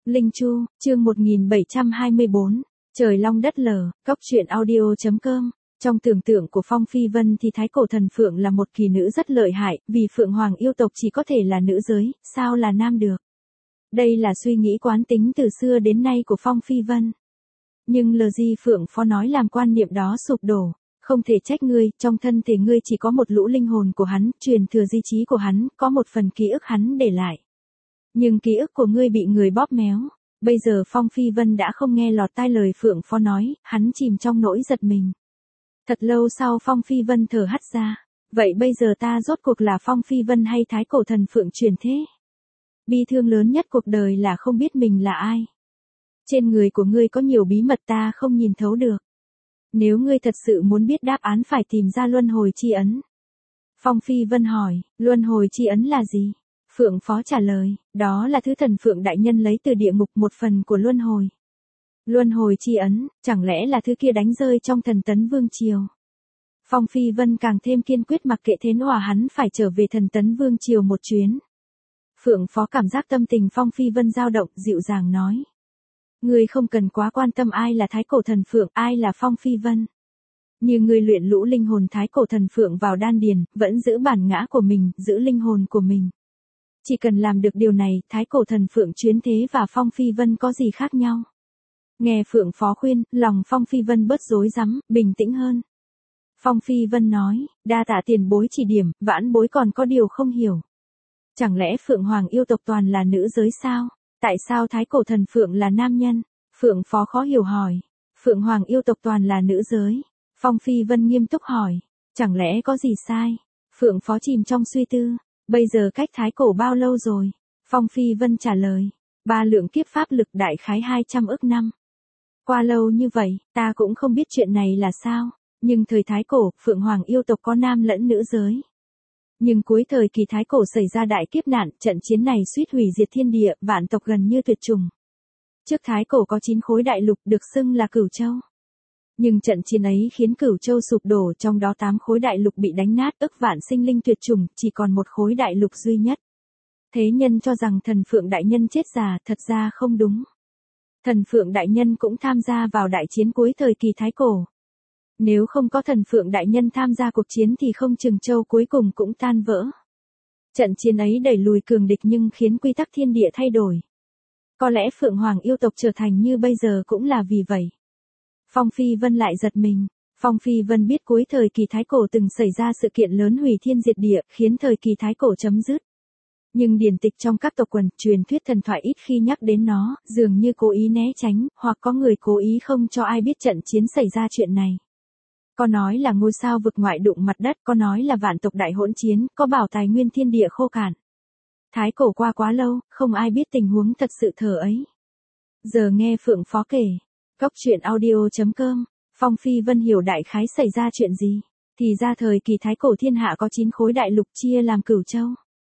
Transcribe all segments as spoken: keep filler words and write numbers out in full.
Linh Chu, chương một nghìn bảy trăm hai mươi bốn, trời long đất lở, cóc truyện audio.com. Trong tưởng tượng của Phong Phi Vân thì Thái Cổ Thần Phượng là một kỳ nữ rất lợi hại, vì Phượng Hoàng yêu tộc chỉ có thể là nữ giới, sao là nam được. Đây là suy nghĩ quán tính từ xưa đến nay của Phong Phi Vân. Nhưng lời Di Phượng Phó nói làm quan niệm đó sụp đổ. Không thể trách ngươi, trong thân thể ngươi chỉ có một lũ linh hồn của hắn, truyền thừa di trí của hắn, có một phần ký ức hắn để lại. Nhưng ký ức của ngươi bị người bóp méo. Bây giờ Phong Phi Vân đã không nghe lọt tai lời Phượng Phó nói, hắn chìm trong nỗi giật mình. Thật lâu sau Phong Phi Vân thở hắt ra. Vậy bây giờ ta rốt cuộc là Phong Phi Vân hay Thái Cổ Thần Phượng truyền thế? Bi thương lớn nhất cuộc đời là không biết mình là ai. Trên người của ngươi có nhiều bí mật ta không nhìn thấu được. Nếu ngươi thật sự muốn biết đáp án phải tìm ra luân hồi chi ấn. Phong Phi Vân hỏi, luân hồi chi ấn là gì? Phượng Phó trả lời, đó là thứ thần Phượng đại nhân lấy từ địa ngục một phần của luân hồi. Luân hồi chi ấn, chẳng lẽ là thứ kia đánh rơi trong thần tấn vương triều? Phong Phi Vân càng thêm kiên quyết mặc kệ thế nào hắn phải trở về thần tấn vương triều một chuyến. Phượng Phó cảm giác tâm tình Phong Phi Vân dao động, dịu dàng nói. Ngươi không cần quá quan tâm ai là Thái Cổ Thần Phượng, ai là Phong Phi Vân. Như ngươi luyện lũ linh hồn Thái Cổ Thần Phượng vào đan điền, vẫn giữ bản ngã của mình, giữ linh hồn của mình. Chỉ cần làm được điều này, Thái Cổ Thần Phượng chuyến thế và Phong Phi Vân có gì khác nhau? Nghe Phượng Phó khuyên, lòng Phong Phi Vân bớt rối rắm, bình tĩnh hơn. Phong Phi Vân nói, đa tạ tiền bối chỉ điểm, vãn bối còn có điều không hiểu. Chẳng lẽ Phượng Hoàng yêu tộc toàn là nữ giới sao? Tại sao Thái Cổ Thần Phượng là nam nhân? Phượng Phó khó hiểu hỏi. Phượng Hoàng yêu tộc toàn là nữ giới. Phong Phi Vân nghiêm túc hỏi. Chẳng lẽ có gì sai? Phượng Phó chìm trong suy tư. Bây giờ cách Thái Cổ bao lâu rồi? Phong Phi Vân trả lời. Ba lượng kiếp pháp lực đại khái hai trăm ức năm. Qua lâu như vậy, ta cũng không biết chuyện này là sao. Nhưng thời Thái Cổ, Phượng Hoàng yêu tộc có nam lẫn nữ giới. Nhưng cuối thời kỳ Thái Cổ xảy ra đại kiếp nạn, trận chiến này suýt hủy diệt thiên địa, vạn tộc gần như tuyệt chủng. Trước Thái Cổ có chín khối đại lục được xưng là Cửu Châu. Nhưng trận chiến ấy khiến Cửu Châu sụp đổ, trong đó tám khối đại lục bị đánh nát, ức vạn sinh linh tuyệt chủng, chỉ còn một khối đại lục duy nhất. Thế nhân cho rằng thần Phượng đại nhân chết già, thật ra không đúng. Thần Phượng đại nhân cũng tham gia vào đại chiến cuối thời kỳ Thái Cổ. Nếu không có thần Phượng đại nhân tham gia cuộc chiến thì không chừng châu cuối cùng cũng tan vỡ. Trận chiến ấy đẩy lùi cường địch nhưng khiến quy tắc thiên địa thay đổi. Có lẽ Phượng Hoàng yêu tộc trở thành như bây giờ cũng là vì vậy. Phong Phi Vân lại giật mình. Phong Phi Vân biết cuối thời kỳ Thái Cổ từng xảy ra sự kiện lớn hủy thiên diệt địa, khiến thời kỳ Thái Cổ chấm dứt. Nhưng điển tịch trong các tộc quần, truyền thuyết thần thoại ít khi nhắc đến nó, dường như cố ý né tránh, hoặc có người cố ý không cho ai biết trận chiến xảy ra chuyện này. Có nói là ngôi sao vực ngoại đụng mặt đất, có nói là vạn tộc đại hỗn chiến, có bảo tài nguyên thiên địa khô cạn. Thái Cổ qua quá lâu, không ai biết tình huống thật sự thờ ấy. Giờ nghe Phượng Phó kể, cóc truyện audio.com, Phong Phi Vân hiểu đại khái xảy ra chuyện gì. Thì ra thời kỳ Thái Cổ thiên hạ có chín khối đại lục chia làm Cửu Châu.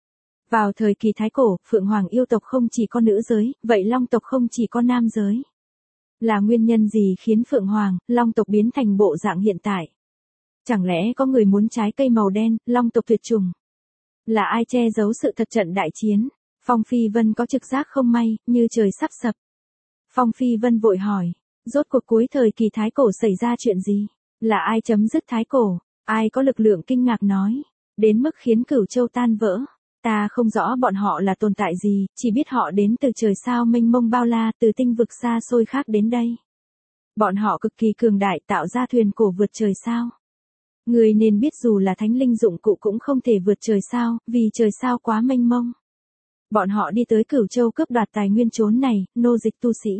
Vào thời kỳ Thái Cổ, Phượng Hoàng yêu tộc không chỉ có nữ giới, vậy Long tộc không chỉ có nam giới. Là nguyên nhân gì khiến Phượng Hoàng, Long tộc biến thành bộ dạng hiện tại? Chẳng lẽ có người muốn trái cây màu đen, Long tộc tuyệt chủng? Là ai che giấu sự thật trận đại chiến? Phong Phi Vân có trực giác không may, như trời sắp sập. Phong Phi Vân vội hỏi, rốt cuộc cuối thời kỳ Thái Cổ xảy ra chuyện gì? Là ai chấm dứt Thái Cổ? Ai có lực lượng kinh ngạc nói, đến mức khiến Cửu Châu tan vỡ? Ta không rõ bọn họ là tồn tại gì, chỉ biết họ đến từ trời sao mênh mông bao la, từ tinh vực xa xôi khác đến đây. Bọn họ cực kỳ cường đại, tạo ra thuyền cổ vượt trời sao. Người nên biết dù là thánh linh dụng cụ cũng không thể vượt trời sao, vì trời sao quá mênh mông. Bọn họ đi tới Cửu Châu cướp đoạt tài nguyên chốn này, nô dịch tu sĩ.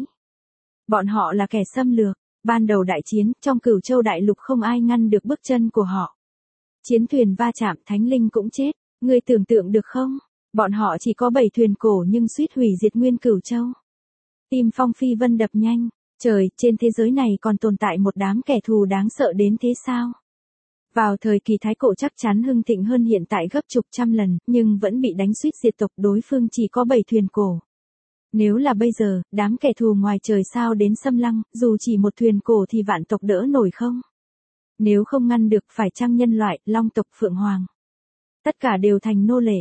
Bọn họ là kẻ xâm lược, ban đầu đại chiến, trong Cửu Châu đại lục không ai ngăn được bước chân của họ. Chiến thuyền va chạm, thánh linh cũng chết. Ngươi tưởng tượng được không? Bọn họ chỉ có bảy thuyền cổ nhưng suýt hủy diệt nguyên Cửu Châu. Tim Phong Phi Vân đập nhanh. Trời, trên thế giới này còn tồn tại một đám kẻ thù đáng sợ đến thế sao? Vào thời kỳ Thái Cổ chắc chắn hưng thịnh hơn hiện tại gấp chục trăm lần, nhưng vẫn bị đánh suýt diệt tộc, đối phương chỉ có bảy thuyền cổ. Nếu là bây giờ, đám kẻ thù ngoài trời sao đến xâm lăng, dù chỉ một thuyền cổ thì vạn tộc đỡ nổi không? Nếu không ngăn được phải chăng nhân loại, Long tộc Phượng Hoàng? Tất cả đều thành nô lệ.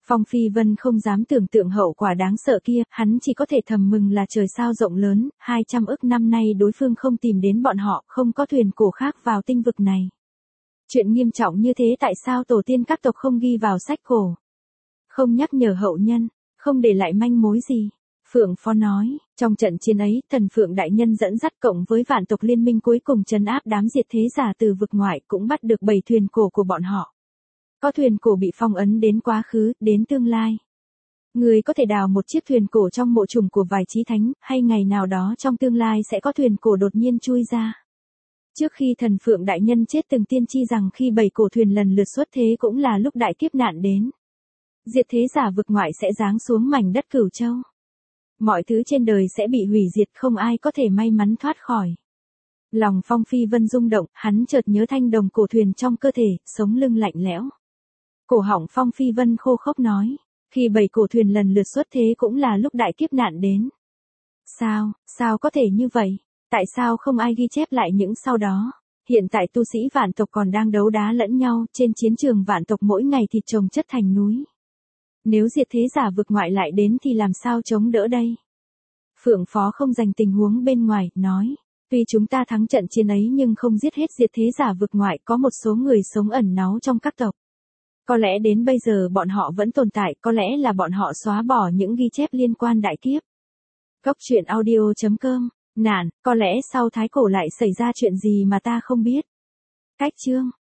Phong Phi Vân không dám tưởng tượng hậu quả đáng sợ kia, hắn chỉ có thể thầm mừng là trời sao rộng lớn, hai trăm ức năm nay đối phương không tìm đến bọn họ, không có thuyền cổ khác vào tinh vực này. Chuyện nghiêm trọng như thế tại sao tổ tiên các tộc không ghi vào sách cổ? Không nhắc nhở hậu nhân, không để lại manh mối gì. Phượng Phó nói, trong trận chiến ấy, thần Phượng Đại Nhân dẫn dắt cộng với vạn tộc liên minh cuối cùng trấn áp đám diệt thế giả từ vực ngoại cũng bắt được bảy thuyền cổ của bọn họ. Có thuyền cổ bị phong ấn đến quá khứ, đến tương lai. Người có thể đào một chiếc thuyền cổ trong mộ trùng của vài chí thánh, hay ngày nào đó trong tương lai sẽ có thuyền cổ đột nhiên chui ra. Trước khi thần Phượng Đại Nhân chết từng tiên tri rằng khi bảy cổ thuyền lần lượt xuất thế cũng là lúc đại kiếp nạn đến. Diệt thế giả vực ngoại sẽ giáng xuống mảnh đất Cửu Châu. Mọi thứ trên đời sẽ bị hủy diệt, không ai có thể may mắn thoát khỏi. Lòng Phong Phi Vân rung động, hắn chợt nhớ thanh đồng cổ thuyền trong cơ thể, sống lưng lạnh lẽo. Cổ họng Phong Phi Vân khô khốc nói, khi bảy cổ thuyền lần lượt xuất thế cũng là lúc đại kiếp nạn đến. Sao, sao có thể như vậy? Tại sao không ai ghi chép lại những sau đó? Hiện tại tu sĩ vạn tộc còn đang đấu đá lẫn nhau, trên chiến trường vạn tộc mỗi ngày thịt chồng chất thành núi. Nếu diệt thế giả vực ngoại lại đến thì làm sao chống đỡ đây? Phượng Phó không dành tình huống bên ngoài, nói, tuy chúng ta thắng trận chiến ấy nhưng không giết hết diệt thế giả vực ngoại, có một số người sống ẩn náu trong các tộc. Có lẽ đến bây giờ bọn họ vẫn tồn tại, có lẽ là bọn họ xóa bỏ những ghi chép liên quan đại kiếp. Cốc truyện audio chấm com, nạn, có lẽ sau thái cổ lại xảy ra chuyện gì mà ta không biết. Cách chương